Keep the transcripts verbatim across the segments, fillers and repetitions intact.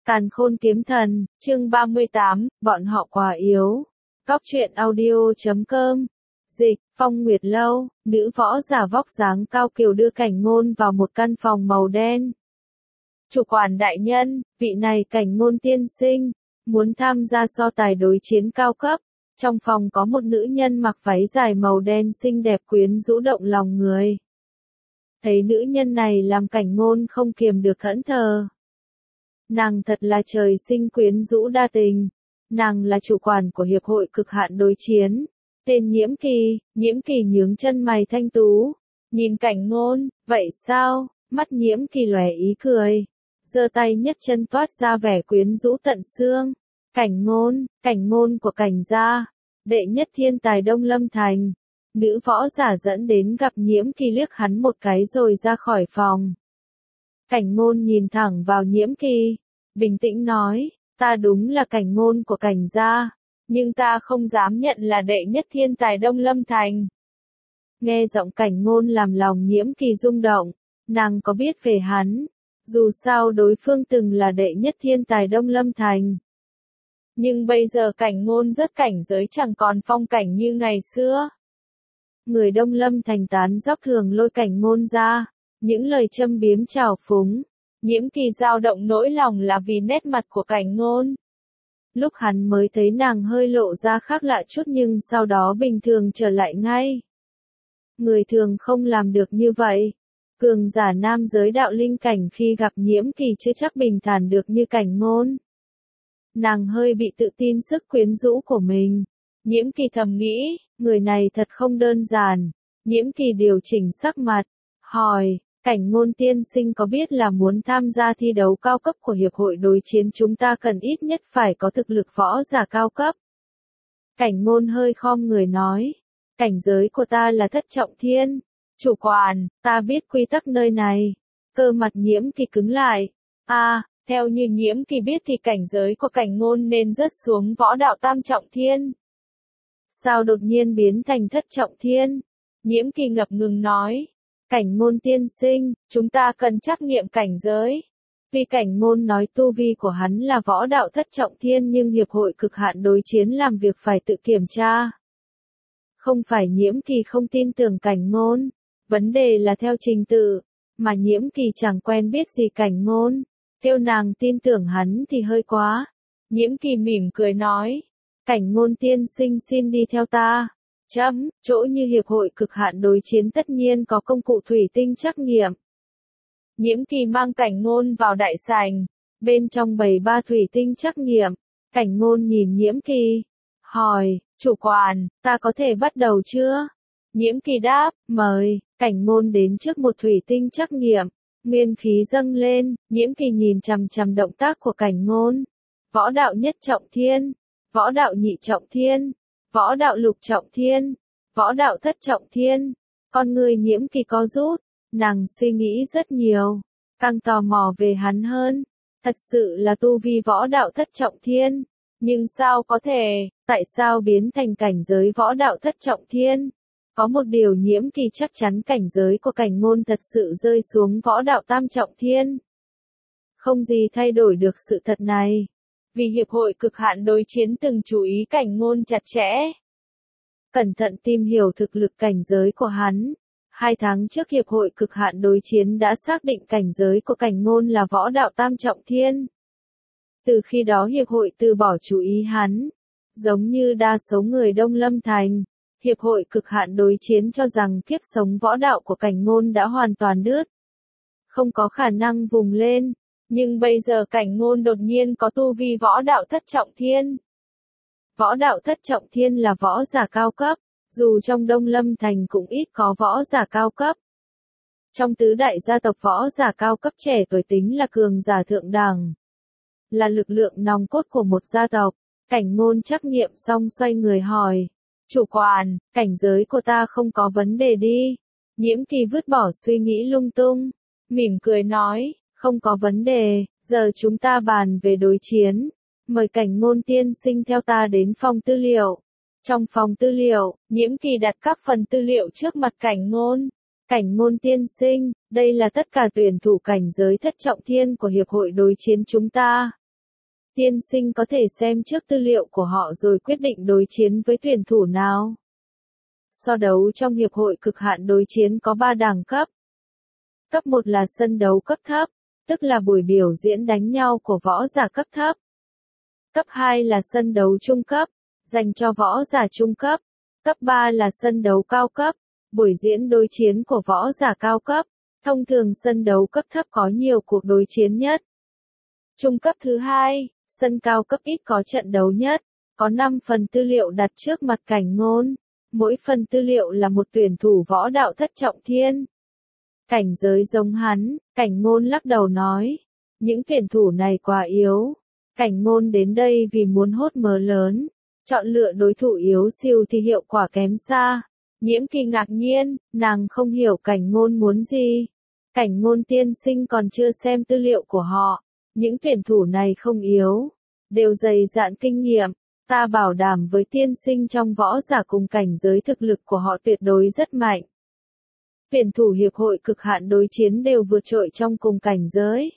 Càn khôn kiếm thần, chương ba mươi tám, bọn họ quá yếu. Góc truyện audio chấm com. Dịch, Phong Nguyệt Lâu, nữ võ giả vóc dáng cao kiều đưa Cảnh Ngôn vào một căn phòng màu đen. Chủ quản đại nhân, vị này Cảnh Ngôn tiên sinh, muốn tham gia so tài đối chiến cao cấp. Trong phòng có một nữ nhân mặc váy dài màu đen xinh đẹp quyến rũ động lòng người. Thấy nữ nhân này làm Cảnh Ngôn không kiềm được thẫn thờ. Nàng thật là trời sinh quyến rũ đa tình. Nàng là chủ quản của Hiệp hội Cực hạn đối chiến. Tên Nhiễm Kỳ, Nhiễm Kỳ nhướng chân mày thanh tú. Nhìn Cảnh Ngôn, vậy sao? Mắt Nhiễm Kỳ lóe ý cười. Giơ tay nhấc chân toát ra vẻ quyến rũ tận xương. Cảnh Ngôn, Cảnh Ngôn của Cảnh gia. Đệ nhất thiên tài Đông Lâm Thành. Nữ võ giả dẫn đến gặp Nhiễm Kỳ liếc hắn một cái rồi ra khỏi phòng. Cảnh Ngôn nhìn thẳng vào Nhiễm Kỳ, bình tĩnh nói, ta đúng là Cảnh Ngôn của Cảnh gia, nhưng ta không dám nhận là đệ nhất thiên tài Đông Lâm Thành. Nghe giọng Cảnh Ngôn làm lòng Nhiễm Kỳ rung động, nàng có biết về hắn, dù sao đối phương từng là đệ nhất thiên tài Đông Lâm Thành. Nhưng bây giờ Cảnh Ngôn rất cảnh giới chẳng còn phong cảnh như ngày xưa. Người Đông Lâm Thành tán dóc thường lôi Cảnh Ngôn ra. Những lời châm biếm trào phúng, Nhiễm Kỳ dao động nỗi lòng là vì nét mặt của Cảnh Ngôn. Lúc hắn mới thấy nàng hơi lộ ra khác lạ chút nhưng sau đó bình thường trở lại ngay. Người thường không làm được như vậy. Cường giả nam giới đạo linh cảnh khi gặp Nhiễm Kỳ chưa chắc bình thản được như Cảnh Ngôn. Nàng hơi bị tự tin sức quyến rũ của mình. Nhiễm Kỳ thầm nghĩ, người này thật không đơn giản. Nhiễm Kỳ điều chỉnh sắc mặt, hỏi. Cảnh Ngôn tiên sinh có biết là muốn tham gia thi đấu cao cấp của Hiệp hội đối chiến chúng ta cần ít nhất phải có thực lực võ giả cao cấp. Cảnh Ngôn hơi khom người nói, cảnh giới của ta là thất trọng thiên. Chủ quản, ta biết quy tắc nơi này. Cơ mặt Nhiễm Kỳ cứng lại. À, theo như Nhiễm Kỳ biết thì cảnh giới của Cảnh Ngôn nên rớt xuống võ đạo tam trọng thiên. Sao đột nhiên biến thành thất trọng thiên? Nhiễm Kỳ ngập ngừng nói. Cảnh Ngôn tiên sinh, chúng ta cần trắc nghiệm cảnh giới. Vì Cảnh Ngôn nói tu vi của hắn là võ đạo thất trọng thiên nhưng Hiệp hội Cực hạn đối chiến làm việc phải tự kiểm tra. Không phải Nhiễm Kỳ không tin tưởng Cảnh Ngôn, vấn đề là theo trình tự, mà Nhiễm Kỳ chẳng quen biết gì Cảnh Ngôn, kêu nàng tin tưởng hắn thì hơi quá. Nhiễm Kỳ mỉm cười nói, Cảnh Ngôn tiên sinh xin đi theo ta. Chấm, chỗ như Hiệp hội Cực hạn đối chiến tất nhiên có công cụ thủy tinh trắc nghiệm. Nhiễm Kỳ mang Cảnh Ngôn vào đại sảnh, bên trong bày ba thủy tinh trắc nghiệm. Cảnh Ngôn nhìn Nhiễm Kỳ, hỏi, chủ quản, ta có thể bắt đầu chưa? Nhiễm Kỳ đáp, mời. Cảnh Ngôn đến trước một thủy tinh trắc nghiệm, nguyên khí dâng lên, Nhiễm Kỳ nhìn chằm chằm động tác của Cảnh Ngôn. Võ đạo nhất trọng thiên, võ đạo nhị trọng thiên. Võ đạo lục trọng thiên, võ đạo thất trọng thiên, con người Nhiễm Kỳ co rút, nàng suy nghĩ rất nhiều, càng tò mò về hắn hơn, thật sự là tu vi võ đạo thất trọng thiên, nhưng sao có thể, tại sao biến thành cảnh giới võ đạo thất trọng thiên? Có một điều Nhiễm Kỳ chắc chắn cảnh giới của Cảnh Ngôn thật sự rơi xuống võ đạo tam trọng thiên. Không gì thay đổi được sự thật này. Vì Hiệp hội Cực hạn đối chiến từng chú ý Cảnh Ngôn chặt chẽ. Cẩn thận tìm hiểu thực lực cảnh giới của hắn. Hai tháng trước Hiệp hội Cực hạn đối chiến đã xác định cảnh giới của Cảnh Ngôn là võ đạo tam trọng thiên. Từ khi đó Hiệp hội từ bỏ chú ý hắn. Giống như đa số người Đông Lâm Thành, Hiệp hội Cực hạn đối chiến cho rằng kiếp sống võ đạo của Cảnh Ngôn đã hoàn toàn đứt. Không có khả năng vùng lên. Nhưng bây giờ Cảnh Ngôn đột nhiên có tu vi võ đạo thất trọng thiên. Võ đạo thất trọng thiên là võ giả cao cấp, dù trong Đông Lâm Thành cũng ít có võ giả cao cấp. Trong tứ đại gia tộc võ giả cao cấp trẻ tuổi tính là cường giả thượng đẳng. Là lực lượng nòng cốt của một gia tộc. Cảnh Ngôn trắc nghiệm xong xoay người hỏi. Chủ quản, cảnh giới của ta không có vấn đề đi. Nhiễm Kỳ vứt bỏ suy nghĩ lung tung. Mỉm cười nói. Không có vấn đề, giờ chúng ta bàn về đối chiến. Mời Cảnh Ngôn tiên sinh theo ta đến phòng tư liệu. Trong phòng tư liệu, Nhiễm Kỳ đặt các phần tư liệu trước mặt Cảnh Ngôn. Cảnh Ngôn tiên sinh, đây là tất cả tuyển thủ cảnh giới thất trọng thiên của Hiệp hội đối chiến chúng ta. Tiên sinh có thể xem trước tư liệu của họ rồi quyết định đối chiến với tuyển thủ nào. So đấu trong hiệp hội cực hạn đối chiến có ba đẳng cấp. Cấp một là sân đấu cấp thấp, tức là buổi biểu diễn đánh nhau của võ giả cấp thấp. Cấp hai là sân đấu trung cấp, dành cho võ giả trung cấp. Cấp ba là sân đấu cao cấp, buổi diễn đối chiến của võ giả cao cấp. Thông thường sân đấu cấp thấp có nhiều cuộc đối chiến nhất. Trung cấp thứ hai, sân cao cấp ít có trận đấu nhất, có năm phần tư liệu đặt trước mặt Cảnh Ngôn. Mỗi phần tư liệu là một tuyển thủ võ đạo thất trọng thiên. Cảnh giới giống hắn, Cảnh Ngôn lắc đầu nói. Những tuyển thủ này quá yếu. Cảnh Ngôn đến đây vì muốn hốt mớ lớn. Chọn lựa đối thủ yếu siêu thì hiệu quả kém xa. Nhiễm Kỳ ngạc nhiên, nàng không hiểu Cảnh Ngôn muốn gì. Cảnh Ngôn tiên sinh còn chưa xem tư liệu của họ. Những tuyển thủ này không yếu. Đều dày dạn kinh nghiệm. Ta bảo đảm với tiên sinh trong võ giả cùng cảnh giới thực lực của họ tuyệt đối rất mạnh. Tuyển thủ hiệp hội cực hạn đối chiến đều vượt trội trong cùng cảnh giới.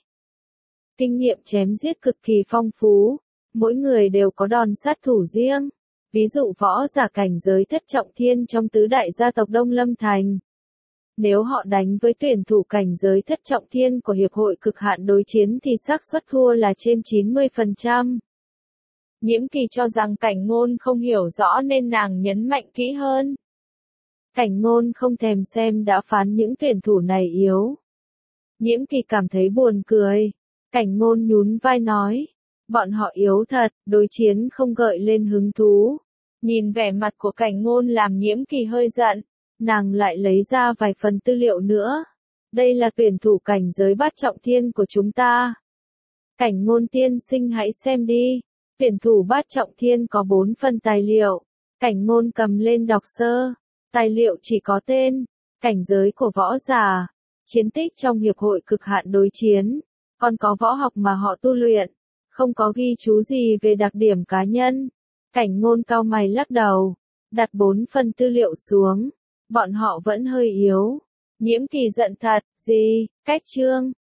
Kinh nghiệm chém giết cực kỳ phong phú. Mỗi người đều có đòn sát thủ riêng. Ví dụ võ giả cảnh giới thất trọng thiên trong tứ đại gia tộc Đông Lâm Thành. Nếu họ đánh với tuyển thủ cảnh giới thất trọng thiên của hiệp hội cực hạn đối chiến thì xác suất thua là trên chín mươi phần trăm. Nhiễm Kỳ cho rằng Cảnh Ngôn không hiểu rõ nên nàng nhấn mạnh kỹ hơn. Cảnh Ngôn không thèm xem đã phán những tuyển thủ này yếu. Nhiễm Kỳ cảm thấy buồn cười. Cảnh Ngôn nhún vai nói. Bọn họ yếu thật, đối chiến không gợi lên hứng thú. Nhìn vẻ mặt của Cảnh Ngôn làm Nhiễm Kỳ hơi giận. Nàng lại lấy ra vài phần tư liệu nữa. Đây là tuyển thủ cảnh giới bát trọng thiên của chúng ta. Cảnh Ngôn tiên sinh hãy xem đi. Tuyển thủ bát trọng thiên có bốn phần tài liệu. Cảnh Ngôn cầm lên đọc sơ. Tài liệu chỉ có tên, cảnh giới của võ giả, chiến tích trong hiệp hội cực hạn đối chiến, còn có võ học mà họ tu luyện, không có ghi chú gì về đặc điểm cá nhân. Cảnh Ngôn cau mày lắc đầu, đặt bốn phần tư liệu xuống. Bọn họ vẫn hơi yếu. Nhiễm Kỳ giận thật, gì, cách chương.